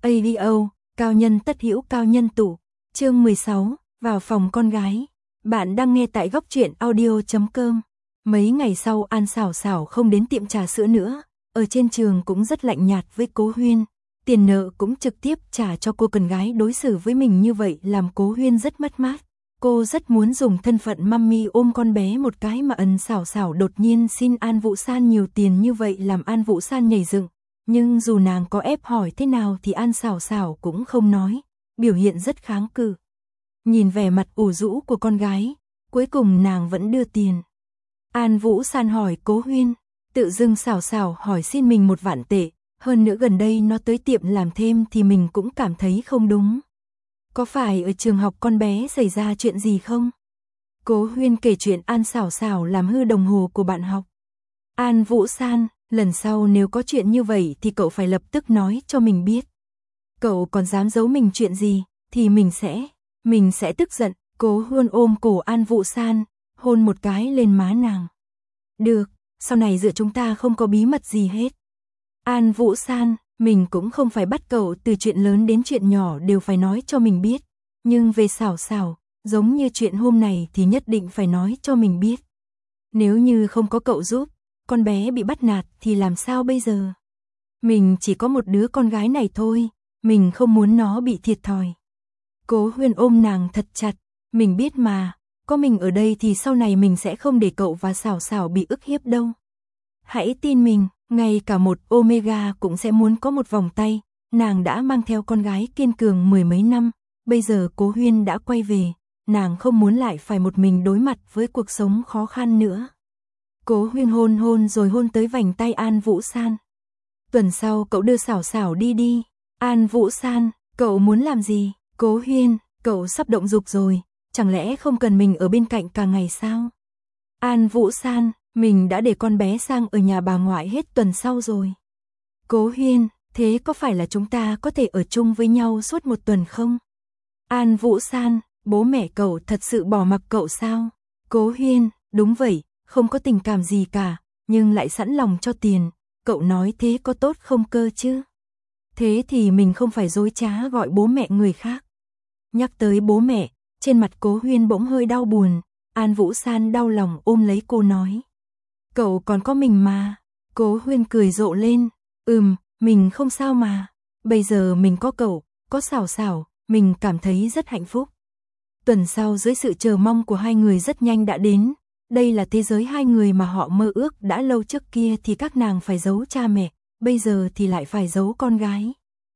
ADO, cao nhân tất hữu cao nhân tụ. Chương 16, vào phòng con gái. Bạn đang nghe tại góc truyện audio.com. Mấy ngày sau An Xảo Xảo không đến tiệm trà sữa nữa, ở trên trường cũng rất lạnh nhạt với Cố Huyên. Tiền nợ cũng trực tiếp trả cho cô con gái, đối xử với mình như vậy làm Cố Huyên rất mất mát. Cô rất muốn dùng thân phận mummy ôm con bé một cái mà An Xảo Xảo đột nhiên xin An Vũ San nhiều tiền như vậy làm An Vũ San nhảy dựng. Nhưng dù nàng có ép hỏi thế nào thì An Xảo Xảo cũng không nói, biểu hiện rất kháng cự. Nhìn vẻ mặt ủ rũ của con gái, cuối cùng nàng vẫn đưa tiền. An Vũ San hỏi Cố Huyên, tự dưng Xảo Xảo hỏi xin mình 1 vạn tệ, hơn nữa gần đây nó tới tiệm làm thêm thì mình cũng cảm thấy không đúng. Có phải ở trường học con bé xảy ra chuyện gì không? Cố Huyên kể chuyện An Xảo Xảo làm hư đồng hồ của bạn học. An Vũ San, lần sau nếu có chuyện như vậy thì cậu phải lập tức nói cho mình biết. Cậu còn dám giấu mình chuyện gì thì mình sẽ tức giận. Cố Huyên ôm cổ An Vũ San, hôn một cái lên má nàng. Được, sau này giữa chúng ta không có bí mật gì hết. An Vũ San, mình cũng không phải bắt cậu từ chuyện lớn đến chuyện nhỏ đều phải nói cho mình biết. Nhưng về Xảo Xảo, giống như chuyện hôm này thì nhất định phải nói cho mình biết. Nếu như không có cậu giúp, con bé bị bắt nạt thì làm sao bây giờ? Mình chỉ có một đứa con gái này thôi, mình không muốn nó bị thiệt thòi. Cố Huyên ôm nàng thật chặt, mình biết mà, có mình ở đây thì sau này mình sẽ không để cậu và Xảo Xảo bị ức hiếp đâu. Hãy tin mình, ngay cả một Omega cũng sẽ muốn có một vòng tay, nàng đã mang theo con gái kiên cường 10 mấy năm, bây giờ Cố Huyên đã quay về, nàng không muốn lại phải một mình đối mặt với cuộc sống khó khăn nữa. Cố Huyên hôn rồi hôn tới vành tay An Vũ San. Tuần sau cậu đưa Xảo Xảo đi. An Vũ San, cậu muốn làm gì? Cố Huyên, cậu sắp động dục rồi, chẳng lẽ không cần mình ở bên cạnh cả ngày sao? An Vũ San, mình đã để con bé sang ở nhà bà ngoại hết tuần sau rồi. Cố Huyên, thế có phải là chúng ta có thể ở chung với nhau suốt 1 tuần không? An Vũ San, bố mẹ cậu thật sự bỏ mặc cậu sao? Cố Huyên, đúng vậy, không có tình cảm gì cả, nhưng lại sẵn lòng cho tiền, cậu nói thế có tốt không cơ chứ? Thế thì mình không phải dối trá gọi bố mẹ người khác. Nhắc tới bố mẹ, trên mặt Cố Huyên bỗng hơi đau buồn, An Vũ San đau lòng ôm lấy cô nói. Cậu còn có mình mà. Cố Huyên cười rộ lên, mình không sao mà. Bây giờ mình có cậu, có Xảo Xảo, mình cảm thấy rất hạnh phúc. Tuần sau dưới sự chờ mong của hai người rất nhanh đã đến. Đây là thế giới hai người mà họ mơ ước đã lâu, trước kia thì các nàng phải giấu cha mẹ, bây giờ thì lại phải giấu con gái.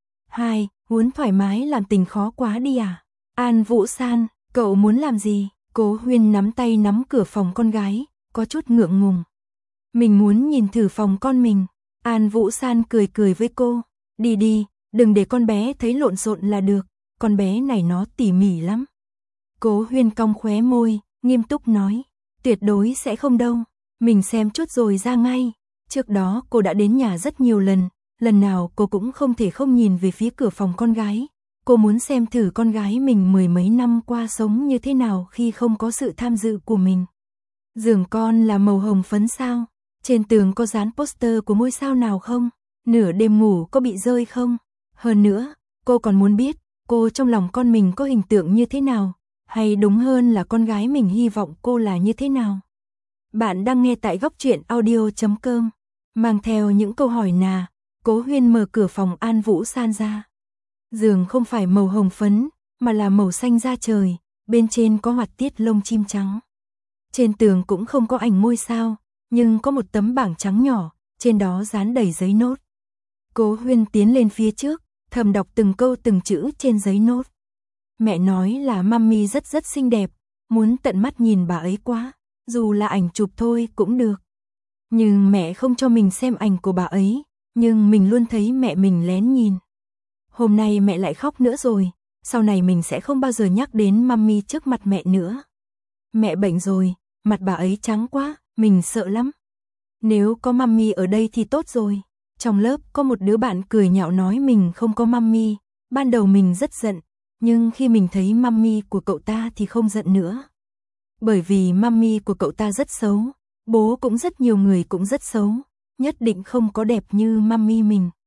Muốn thoải mái làm tình khó quá đi à? An Vũ San, cậu muốn làm gì? Cố Huyên nắm tay nắm cửa phòng con gái, có chút ngượng ngùng. Mình muốn nhìn thử phòng con mình. An Vũ San cười với cô. Đi, đừng để con bé thấy lộn xộn là được, con bé này nó tỉ mỉ lắm. Cố Huyên cong khóe môi, nghiêm túc nói. Tuyệt đối sẽ không đâu, mình xem chút rồi ra ngay. Trước đó cô đã đến nhà rất nhiều lần nào cô cũng không thể không nhìn về phía cửa phòng con gái. Cô muốn xem thử con gái mình 10 mấy năm qua sống như thế nào khi không có sự tham dự của mình. Giường con là màu hồng phấn sao? Trên tường có dán poster của ngôi sao nào không? Nửa đêm ngủ có bị rơi không? Hơn nữa, cô còn muốn biết, cô trong lòng con mình có hình tượng như thế nào? Hay đúng hơn là con gái mình hy vọng cô là như thế nào? Bạn đang nghe tại góc truyện audio.com. Mang theo những câu hỏi Cố Huyên mở cửa phòng An Vũ San ra. Giường không phải màu hồng phấn, mà là màu xanh da trời, bên trên có họa tiết lông chim trắng. Trên tường cũng không có ảnh ngôi sao, nhưng có một tấm bảng trắng nhỏ, trên đó dán đầy giấy nốt. Cố Huyên tiến lên phía trước, thầm đọc từng câu từng chữ trên giấy nốt. Mẹ nói là mummy rất xinh đẹp, muốn tận mắt nhìn bà ấy quá, dù là ảnh chụp thôi cũng được. Nhưng mẹ không cho mình xem ảnh của bà ấy, nhưng mình luôn thấy mẹ mình lén nhìn. Hôm nay mẹ lại khóc nữa rồi, sau này mình sẽ không bao giờ nhắc đến mummy trước mặt mẹ nữa. Mẹ bệnh rồi, mặt bà ấy trắng quá, mình sợ lắm. Nếu có mummy ở đây thì tốt rồi. Trong lớp có một đứa bạn cười nhạo nói mình không có mummy, ban đầu mình rất giận, nhưng khi mình thấy mummy của cậu ta thì không giận nữa. Bởi vì mummy của cậu ta rất xấu, bố cũng rất nhiều người cũng rất xấu, nhất định không có đẹp như mummy mình.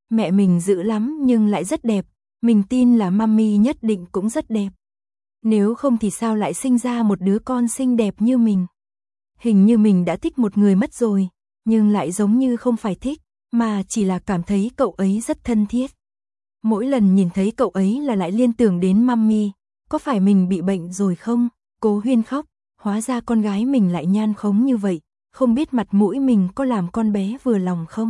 Mẹ mình dữ lắm nhưng lại rất đẹp, mình tin là mami nhất định cũng rất đẹp. Nếu không thì sao lại sinh ra một đứa con xinh đẹp như mình. Hình như mình đã thích một người mất rồi, nhưng lại giống như không phải thích, mà chỉ là cảm thấy cậu ấy rất thân thiết. Mỗi lần nhìn thấy cậu ấy là lại liên tưởng đến mami, có phải mình bị bệnh rồi không? Cố Huyên khóc, hóa ra con gái mình lại nhan khống như vậy, không biết mặt mũi mình có làm con bé vừa lòng không?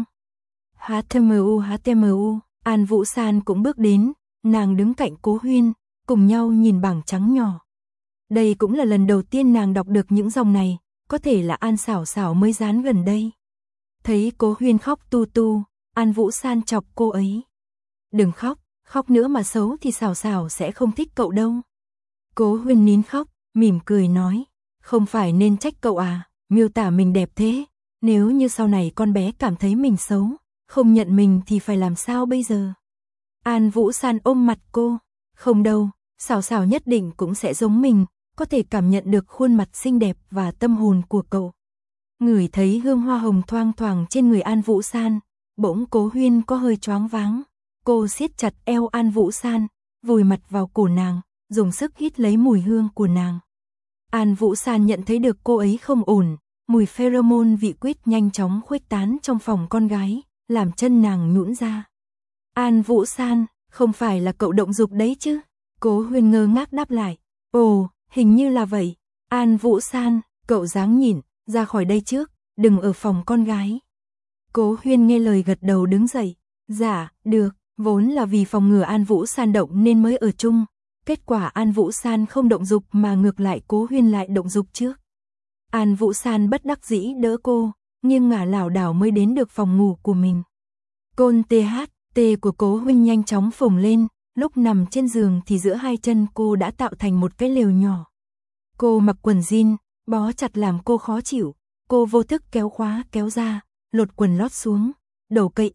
HTMU, An Vũ San cũng bước đến, nàng đứng cạnh Cố Huyên, cùng nhau nhìn bảng trắng nhỏ. Đây cũng là lần đầu tiên nàng đọc được những dòng này, có thể là An Xảo Xảo mới dán gần đây. Thấy Cố Huyên khóc tu tu, An Vũ San chọc cô ấy. Đừng khóc, khóc nữa mà xấu thì Xảo Xảo sẽ không thích cậu đâu. Cố Huyên nín khóc, mỉm cười nói, không phải nên trách cậu à, miêu tả mình đẹp thế, nếu như sau này con bé cảm thấy mình xấu, không nhận mình thì phải làm sao bây giờ? An Vũ San ôm mặt cô, không đâu, Xảo Xảo nhất định cũng sẽ giống mình, có thể cảm nhận được khuôn mặt xinh đẹp và tâm hồn của cậu. Ngửi thấy hương hoa hồng thoang thoảng trên người An Vũ San, bỗng Cố Huyên có hơi choáng váng. Cô siết chặt eo An Vũ San, vùi mặt vào cổ nàng, dùng sức hít lấy mùi hương của nàng. An Vũ San nhận thấy được cô ấy không ổn, mùi pheromone vị quýt nhanh chóng khuếch tán trong phòng con gái, làm chân nàng nhũn ra. An Vũ San, không phải là cậu động dục đấy chứ? Cố Huyên ngơ ngác đáp lại. Ồ, hình như là vậy. An Vũ San, cậu dáng nhịn, ra khỏi đây trước, đừng ở phòng con gái. Cố Huyên nghe lời gật đầu đứng dậy. Dạ, được, vốn là vì phòng ngừa An Vũ San động nên mới ở chung. Kết quả An Vũ San không động dục mà ngược lại Cố Huyên lại động dục trước. An Vũ San bất đắc dĩ đỡ cô, nghiêng ngả lảo đảo mới đến được phòng ngủ của mình. Côn THT của Cố Huyên nhanh chóng phồng lên, lúc nằm trên giường thì giữa hai chân cô đã tạo thành một cái lều nhỏ. Cô mặc quần jean, bó chặt làm cô khó chịu, cô vô thức kéo khóa kéo ra, lột quần lót xuống, đầu cây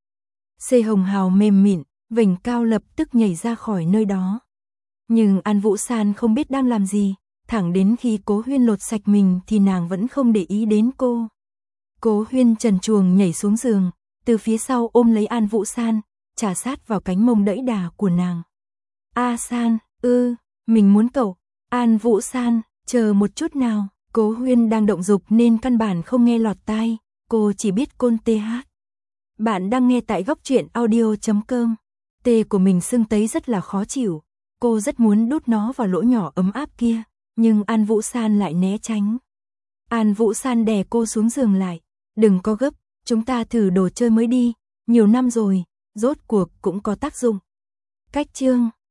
C hồng hào mềm mịn, vành cao lập tức nhảy ra khỏi nơi đó. Nhưng An Vũ San không biết đang làm gì, thẳng đến khi Cố Huyên lột sạch mình thì nàng vẫn không để ý đến cô. Cố Huyên trần truồng nhảy xuống giường, từ phía sau ôm lấy An Vũ San, chà sát vào cánh mông đẫy đà của nàng. A San, mình muốn cậu. An Vũ San, chờ một chút nào. Cố Huyên đang động dục nên căn bản không nghe lọt tai, cô chỉ biết côn TH. Bạn đang nghe tại góc truyện audio.com. Tê của mình sưng tấy rất là khó chịu, cô rất muốn đút nó vào lỗ nhỏ ấm áp kia, nhưng An Vũ San lại né tránh. An Vũ San đè cô xuống giường lại, đừng có gấp, chúng ta thử đồ chơi mới đi, nhiều năm rồi, rốt cuộc cũng có tác dụng. Cách chương